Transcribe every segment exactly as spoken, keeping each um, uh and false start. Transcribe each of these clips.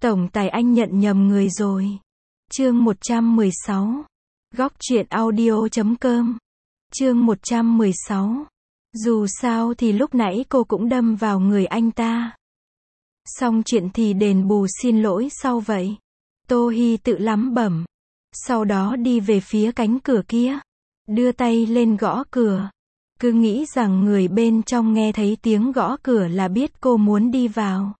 Tổng tài anh nhận nhầm người rồi. Chương một trăm mười sáu. Góc truyện audio chấm com. Chương một trăm mười sáu. Dù sao thì lúc nãy cô cũng đâm vào người anh ta. Xong chuyện thì đền bù xin lỗi sau vậy. Tô Hi tự lẩm bẩm. Sau đó đi về phía cánh cửa kia. Đưa tay lên gõ cửa. Cứ nghĩ rằng người bên trong nghe thấy tiếng gõ cửa là biết cô muốn đi vào.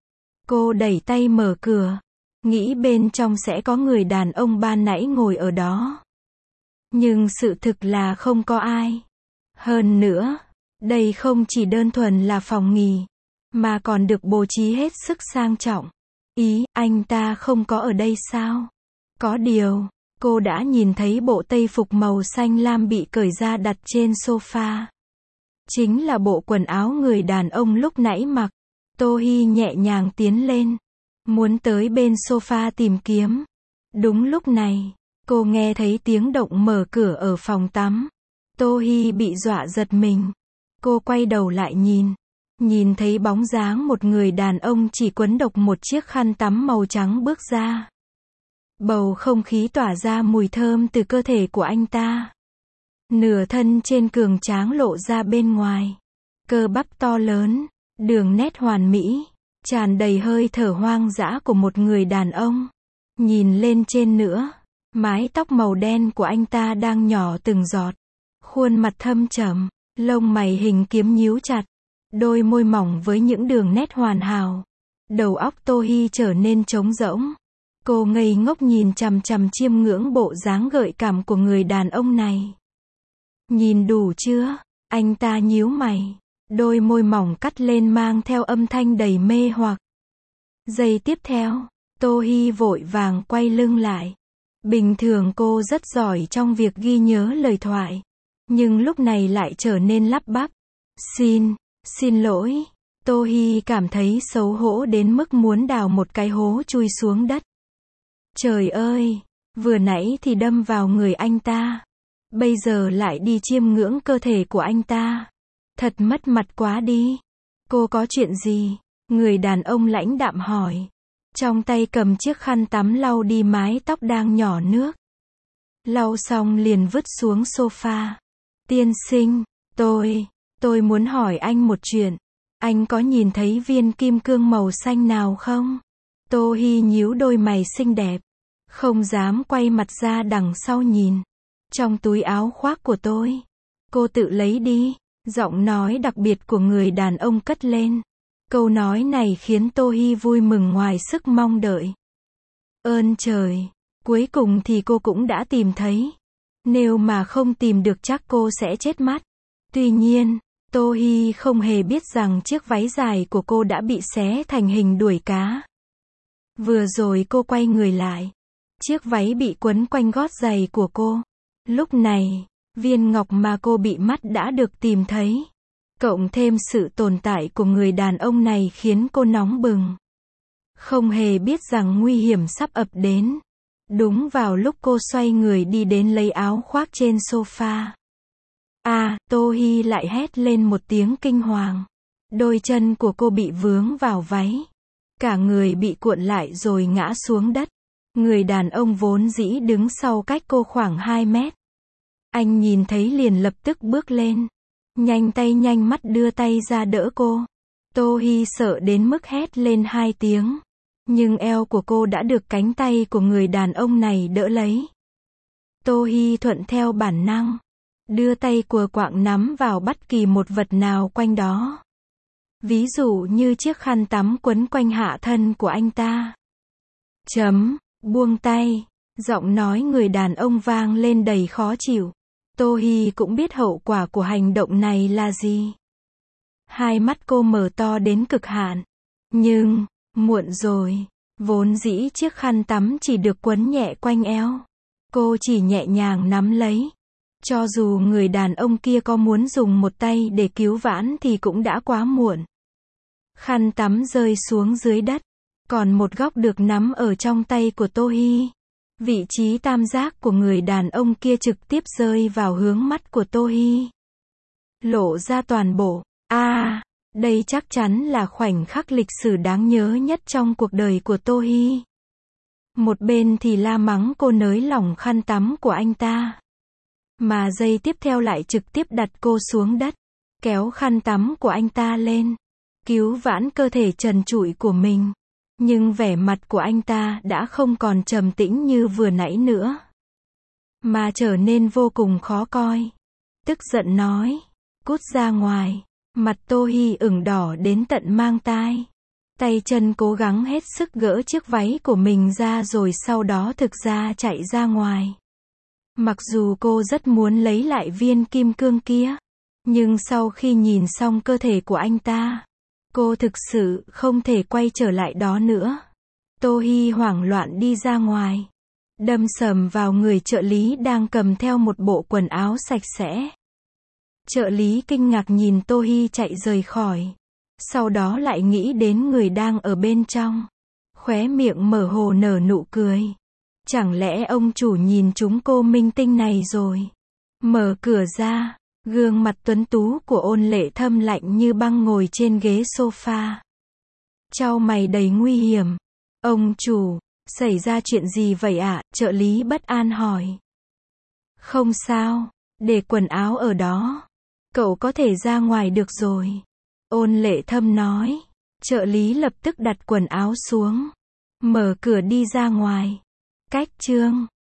Cô đẩy tay mở cửa. Nghĩ bên trong sẽ có người đàn ông ban nãy ngồi ở đó. Nhưng sự thực là không có ai. Hơn nữa, đây không chỉ đơn thuần là phòng nghỉ, mà còn được bố trí hết sức sang trọng. Ý, anh ta không có ở đây sao? Có điều, cô đã nhìn thấy bộ tây phục màu xanh lam bị cởi ra đặt trên sofa. Chính là bộ quần áo người đàn ông lúc nãy mặc. Tô Hi nhẹ nhàng tiến lên, muốn tới bên sofa tìm kiếm. Đúng lúc này, cô nghe thấy tiếng động mở cửa ở phòng tắm. Tô Hi bị dọa giật mình. Cô quay đầu lại nhìn. Nhìn thấy bóng dáng một người đàn ông chỉ quấn độc một chiếc khăn tắm màu trắng bước ra. Bầu không khí tỏa ra mùi thơm từ cơ thể của anh ta. Nửa thân trên cường tráng lộ ra bên ngoài. Cơ bắp to lớn, đường nét hoàn mỹ, tràn đầy hơi thở hoang dã của một người đàn ông. Nhìn lên trên nữa, mái tóc màu đen của anh ta đang nhỏ từng giọt. Khuôn mặt thâm trầm, lông mày hình kiếm nhíu chặt, đôi môi mỏng với những đường nét hoàn hảo. Đầu óc Tô Hi trở nên trống rỗng. Cô ngây ngốc nhìn chằm chằm chiêm ngưỡng bộ dáng gợi cảm của người đàn ông này. Nhìn đủ chưa? Anh ta nhíu mày. Đôi môi mỏng cắt lên mang theo âm thanh đầy mê hoặc. Giây tiếp theo, Tô Hi vội vàng quay lưng lại. Bình thường cô rất giỏi trong việc ghi nhớ lời thoại. Nhưng lúc này lại trở nên lắp bắp. Xin, xin lỗi. Tô Hi cảm thấy xấu hổ đến mức muốn đào một cái hố chui xuống đất. Trời ơi, vừa nãy thì đâm vào người anh ta. Bây giờ lại đi chiêm ngưỡng cơ thể của anh ta. Thật mất mặt quá đi. Cô có chuyện gì? Người đàn ông lãnh đạm hỏi. Trong tay cầm chiếc khăn tắm lau đi mái tóc đang nhỏ nước. Lau xong liền vứt xuống sofa. Tiên sinh, tôi, tôi muốn hỏi anh một chuyện. Anh có nhìn thấy viên kim cương màu xanh nào không? Tô Hi nhíu đôi mày xinh đẹp. Không dám quay mặt ra đằng sau nhìn. Trong túi áo khoác của tôi. Cô tự lấy đi. Giọng nói đặc biệt của người đàn ông cất lên. Câu nói này khiến Tô Hi vui mừng ngoài sức mong đợi. Ơn trời, cuối cùng thì cô cũng đã tìm thấy. Nếu mà không tìm được chắc cô sẽ chết mắt. Tuy nhiên, Tô Hi không hề biết rằng chiếc váy dài của cô đã bị xé thành hình đuổi cá. Vừa rồi cô quay người lại. Chiếc váy bị quấn quanh gót giày của cô. Lúc này, viên ngọc mà cô bị mất đã được tìm thấy. Cộng thêm sự tồn tại của người đàn ông này khiến cô nóng bừng. Không hề biết rằng nguy hiểm sắp ập đến. Đúng vào lúc cô xoay người đi đến lấy áo khoác trên sofa. À, Tô Hi lại hét lên một tiếng kinh hoàng. Đôi chân của cô bị vướng vào váy. Cả người bị cuộn lại rồi ngã xuống đất. Người đàn ông vốn dĩ đứng sau cách cô khoảng hai mét. Anh nhìn thấy liền lập tức bước lên. Nhanh tay nhanh mắt đưa tay ra đỡ cô. Tô Hi sợ đến mức hét lên hai tiếng. Nhưng eo của cô đã được cánh tay của người đàn ông này đỡ lấy. Tô Hi thuận theo bản năng. Đưa tay cùa quạng nắm vào bất kỳ một vật nào quanh đó. Ví dụ như chiếc khăn tắm quấn quanh hạ thân của anh ta. Chấm, buông tay. Giọng nói người đàn ông vang lên đầy khó chịu. Tô Hi cũng biết hậu quả của hành động này là gì. Hai mắt cô mở to đến cực hạn. Nhưng, muộn rồi. Vốn dĩ chiếc khăn tắm chỉ được quấn nhẹ quanh eo. Cô chỉ nhẹ nhàng nắm lấy. Cho dù người đàn ông kia có muốn dùng một tay để cứu vãn thì cũng đã quá muộn. Khăn tắm rơi xuống dưới đất. Còn một góc được nắm ở trong tay của Tô Hi. Vị trí tam giác của người đàn ông kia trực tiếp rơi vào hướng mắt của Tô Hi. Lộ ra toàn bộ. A, à, Đây chắc chắn là khoảnh khắc lịch sử đáng nhớ nhất trong cuộc đời của Tô Hi. Một bên thì la mắng cô nới lỏng khăn tắm của anh ta. Mà giây tiếp theo lại trực tiếp đặt cô xuống đất. Kéo khăn tắm của anh ta lên. Cứu vãn cơ thể trần trụi của mình. Nhưng vẻ mặt của anh ta đã không còn trầm tĩnh như vừa nãy nữa. Mà trở nên vô cùng khó coi. Tức giận nói. Cút ra ngoài. Mặt Tô Hi ửng đỏ đến tận mang tai. Tay chân cố gắng hết sức gỡ chiếc váy của mình ra rồi sau đó thực ra chạy ra ngoài. Mặc dù cô rất muốn lấy lại viên kim cương kia. Nhưng sau khi nhìn xong cơ thể của anh ta, cô thực sự không thể quay trở lại đó nữa. Tô Hi hoảng loạn đi ra ngoài. Đâm sầm vào người trợ lý đang cầm theo một bộ quần áo sạch sẽ. Trợ lý kinh ngạc nhìn Tô Hi chạy rời khỏi. Sau đó lại nghĩ đến người đang ở bên trong. Khóe miệng mở hồ nở nụ cười. Chẳng lẽ ông chủ nhìn chúng cô minh tinh này rồi? Mở cửa ra, gương mặt tuấn tú của Ôn Lệ Thâm lạnh như băng ngồi trên ghế sofa. Chau mày đầy nguy hiểm. Ông chủ, xảy ra chuyện gì vậy ạ? Trợ lý bất an hỏi. Không sao, để quần áo ở đó. Cậu có thể ra ngoài được rồi. Ôn Lệ Thâm nói. Trợ lý lập tức đặt quần áo xuống. Mở cửa đi ra ngoài. Cách chương